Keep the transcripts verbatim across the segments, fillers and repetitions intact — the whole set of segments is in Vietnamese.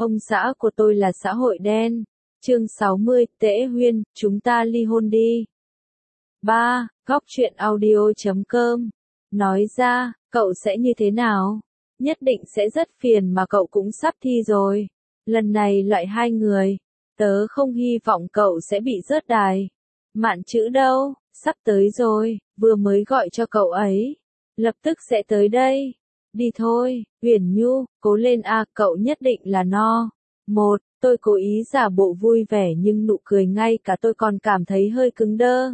Ông xã của tôi là xã hội đen. Chương sáu mươi, Tễ Huyên, chúng ta ly hôn đi. ba. Góc truyện audio chấm com. Nói ra, cậu sẽ như thế nào? Nhất định sẽ rất phiền mà cậu cũng sắp thi rồi. Lần này loại hai người. Tớ không hy vọng cậu sẽ bị rớt đài. Mạn chữ đâu, sắp tới rồi, vừa mới gọi cho cậu ấy. Lập tức sẽ tới đây. Đi thôi, Uyển Nhu, cố lên a, cậu nhất định là no. Một, tôi cố ý giả bộ vui vẻ nhưng nụ cười ngay cả tôi còn cảm thấy hơi cứng đơ.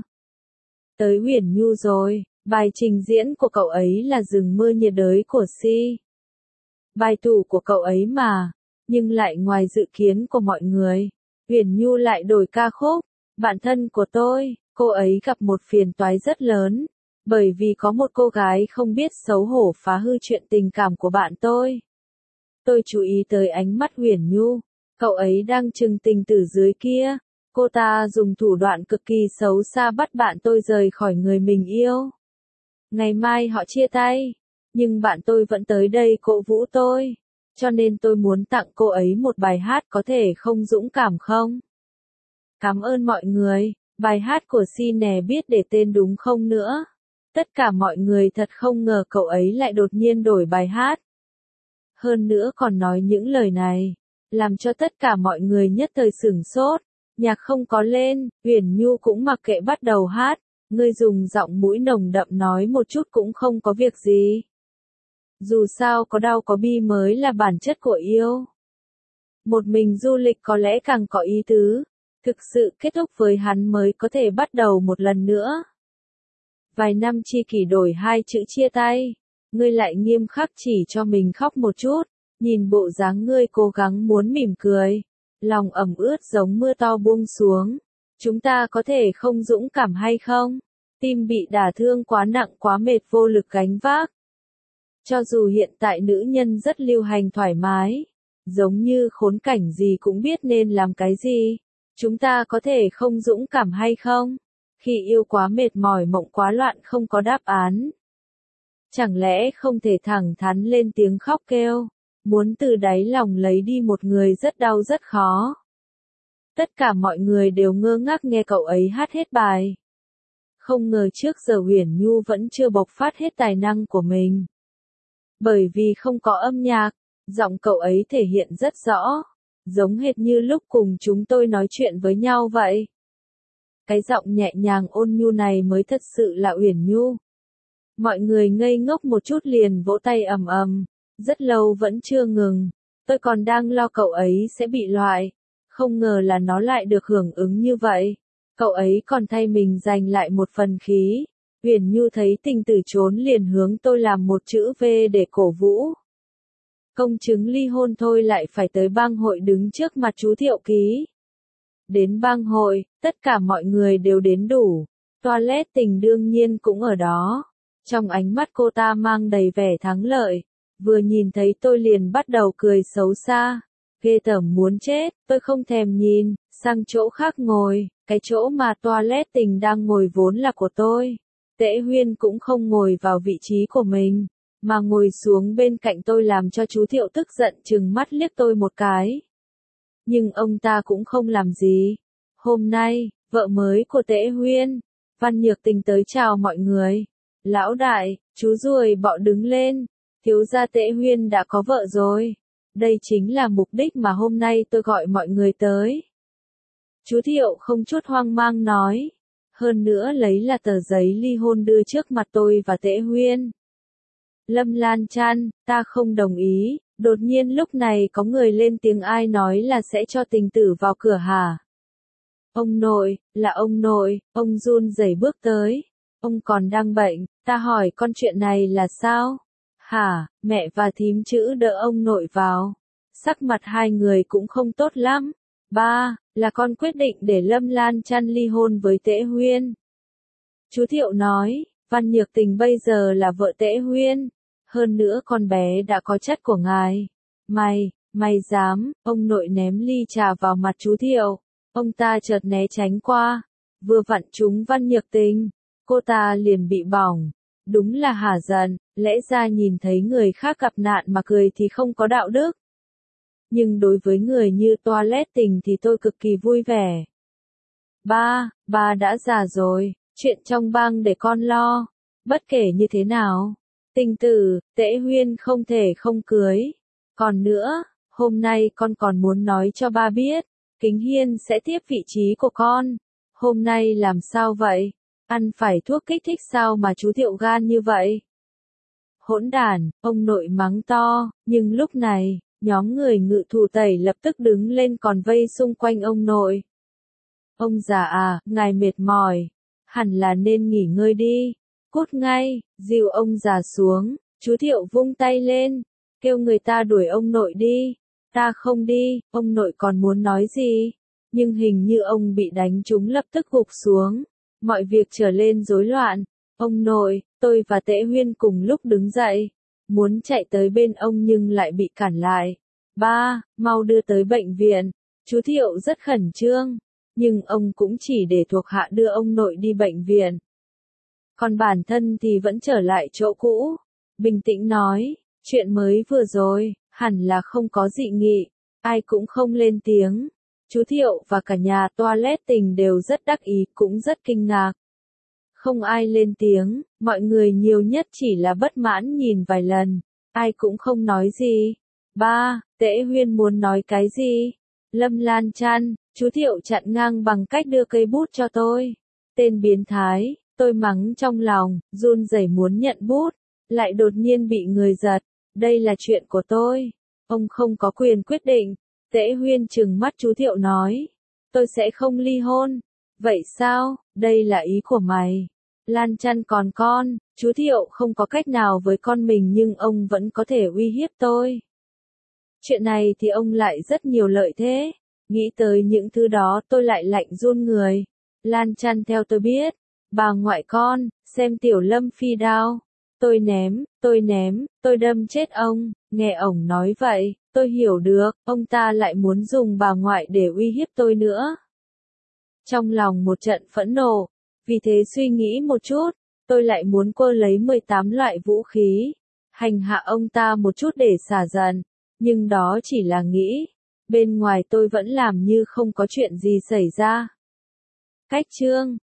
Tới Uyển Nhu rồi, bài trình diễn của cậu ấy là rừng mưa nhiệt đới của Si. Bài tủ của cậu ấy mà, nhưng lại ngoài dự kiến của mọi người. Uyển Nhu lại đổi ca khúc. Bạn thân của tôi, cô ấy gặp một phiền toái rất lớn. Bởi vì có một cô gái không biết xấu hổ phá hư chuyện tình cảm của bạn tôi. Tôi chú ý tới ánh mắt Uyển Nhu. Cậu ấy đang trừng tình từ dưới kia. Cô ta dùng thủ đoạn cực kỳ xấu xa bắt bạn tôi rời khỏi người mình yêu. Ngày mai họ chia tay. Nhưng bạn tôi vẫn tới đây cổ vũ tôi. Cho nên tôi muốn tặng cô ấy một bài hát có thể không dũng cảm không? Cảm ơn mọi người. Bài hát của Si nè, biết để tên đúng không nữa? Tất cả mọi người thật không ngờ cậu ấy lại đột nhiên đổi bài hát. Hơn nữa còn nói những lời này, làm cho tất cả mọi người nhất thời sửng sốt. Nhạc không có lên, Uyển Nhu cũng mặc kệ bắt đầu hát. Ngươi dùng giọng mũi nồng đậm nói một chút cũng không có việc gì. Dù sao có đau có bi mới là bản chất của yêu. Một mình du lịch có lẽ càng có ý tứ. Thực sự kết thúc với hắn mới có thể bắt đầu một lần nữa. Vài năm chi kỷ đổi hai chữ chia tay. Ngươi lại nghiêm khắc chỉ cho mình khóc một chút. Nhìn bộ dáng ngươi cố gắng muốn mỉm cười. Lòng ẩm ướt giống mưa to buông xuống. Chúng ta có thể không dũng cảm hay không? Tim bị đả thương quá nặng quá mệt vô lực gánh vác. Cho dù hiện tại nữ nhân rất lưu hành thoải mái. Giống như khốn cảnh gì cũng biết nên làm cái gì. Chúng ta có thể không dũng cảm hay không? Khi yêu quá mệt mỏi mộng quá loạn không có đáp án. Chẳng lẽ không thể thẳng thắn lên tiếng khóc kêu, muốn từ đáy lòng lấy đi một người rất đau rất khó. Tất cả mọi người đều ngơ ngác nghe cậu ấy hát hết bài. Không ngờ trước giờ Uyển Nhu vẫn chưa bộc phát hết tài năng của mình. Bởi vì không có âm nhạc, giọng cậu ấy thể hiện rất rõ, giống hệt như lúc cùng chúng tôi nói chuyện với nhau vậy. Cái giọng nhẹ nhàng ôn nhu này mới thật sự là Uyển Nhu. Mọi người ngây ngốc một chút liền vỗ tay ầm ầm, rất lâu vẫn chưa ngừng. Tôi còn đang lo cậu ấy sẽ bị loại, không ngờ là nó lại được hưởng ứng như vậy. Cậu ấy còn thay mình giành lại một phần khí. Uyển Nhu thấy tình từ trốn liền hướng tôi làm một chữ V để cổ vũ. Công chứng ly hôn thôi lại phải tới bang hội đứng trước mặt chú Thiệu Ký. Đến bang hội, tất cả mọi người đều đến đủ. Toilet Tình đương nhiên cũng ở đó. Trong ánh mắt cô ta mang đầy vẻ thắng lợi. Vừa nhìn thấy tôi liền bắt đầu cười xấu xa. Ghê tởm muốn chết, tôi không thèm nhìn, sang chỗ khác ngồi. Cái chỗ mà Toilet Tình đang ngồi vốn là của tôi. Tễ Huyên cũng không ngồi vào vị trí của mình, mà ngồi xuống bên cạnh tôi làm cho chú Thiệu tức giận trừng mắt liếc tôi một cái. Nhưng ông ta cũng không làm gì. Hôm nay, vợ mới của Tễ Huyên, Văn Nhược Tình tới chào mọi người. Lão đại, chú ruồi bọ đứng lên. Thiếu gia Tễ Huyên đã có vợ rồi. Đây chính là mục đích mà hôm nay tôi gọi mọi người tới. Chú Thiệu không chút hoang mang nói. Hơn nữa lấy là tờ giấy ly hôn đưa trước mặt tôi và Tễ Huyên. Lâm Lan Chan, ta không đồng ý. Đột nhiên lúc này có người lên tiếng ai nói là sẽ cho Tình tử vào cửa hả? Ông nội, là ông nội, ông run rẩy bước tới. Ông còn đang bệnh, ta hỏi con chuyện này là sao? Hả, mẹ và thím chữ đỡ ông nội vào. Sắc mặt hai người cũng không tốt lắm. Ba, là con quyết định để Lâm Lan Chan ly hôn với Tễ Huyên. Chú Thiệu nói, Văn Nhược Tình bây giờ là vợ Tễ Huyên. Hơn nữa con bé đã có chất của ngài. Mày, mày dám, ông nội ném ly trà vào mặt chú Thiệu. Ông ta chợt né tránh qua. Vừa vặn trúng Văn Nhược Tình. Cô ta liền bị bỏng. Đúng là hả giận, lẽ ra nhìn thấy người khác gặp nạn mà cười thì không có đạo đức. nhưng đối với người như Toilet Tình thì tôi cực kỳ vui vẻ. Ba, ba đã già rồi, chuyện trong bang để con lo. Bất kể như thế nào, Tình tử, Tễ Huyên không thể không cưới. Còn nữa, hôm nay con còn muốn nói cho ba biết, Kính Hiên sẽ tiếp vị trí của con. Hôm nay làm sao vậy? Ăn phải thuốc kích thích sao mà chú Thiệu gan như vậy? Hỗn đản, ông nội mắng to, nhưng lúc này, nhóm người Ngự Thù Tẩy lập tức đứng lên còn vây xung quanh ông nội. Ông già à, ngài mệt mỏi, hẳn là nên nghỉ ngơi đi. Cút ngay, dìu ông già xuống, chú Thiệu vung tay lên, kêu người ta đuổi ông nội đi. Ta không đi, ông nội còn muốn nói gì? Nhưng hình như ông bị đánh trúng lập tức gục xuống. Mọi việc trở lên rối loạn. Ông nội, tôi và Tễ Huyên cùng lúc đứng dậy, muốn chạy tới bên ông nhưng lại bị cản lại. Ba, mau đưa tới bệnh viện. Chú Thiệu rất khẩn trương, nhưng ông cũng chỉ để thuộc hạ đưa ông nội đi bệnh viện. Còn bản thân thì vẫn trở lại chỗ cũ, bình tĩnh nói, chuyện mới vừa rồi, hẳn là không có dị nghị, ai cũng không lên tiếng. Chú Thiệu và cả nhà Toilet Tình đều rất đắc ý, cũng rất kinh ngạc. Không ai lên tiếng, mọi người nhiều nhất chỉ là bất mãn nhìn vài lần, ai cũng không nói gì. Ba, Tễ Huyên muốn nói cái gì? Lâm Lan Chan, chú Thiệu chặn ngang bằng cách đưa cây bút cho tôi. Tên biến thái, tôi mắng trong lòng, run rẩy muốn nhận bút, lại đột nhiên bị người giật. Đây là chuyện của tôi, ông không có quyền quyết định. Tễ Huyên trừng mắt chú Thiệu nói, tôi sẽ không ly hôn. Vậy sao, đây là ý của mày? Lan Chan còn con, chú Thiệu không có cách nào với con mình nhưng ông vẫn có thể uy hiếp tôi. Chuyện này thì ông lại rất nhiều lợi thế. Nghĩ tới những thứ đó tôi lại lạnh run người. Lan Chan theo tôi biết, bà ngoại con, xem Tiểu Lâm phi đao. Tôi ném, tôi ném, tôi đâm chết ông. Nghe ổng nói vậy, tôi hiểu được, ông ta lại muốn dùng bà ngoại để uy hiếp tôi nữa. Trong lòng một trận phẫn nộ, vì thế suy nghĩ một chút, tôi lại muốn quơ lấy mười tám loại vũ khí, hành hạ ông ta một chút để xả giận, nhưng đó chỉ là nghĩ, bên ngoài tôi vẫn làm như không có chuyện gì xảy ra. Cách chương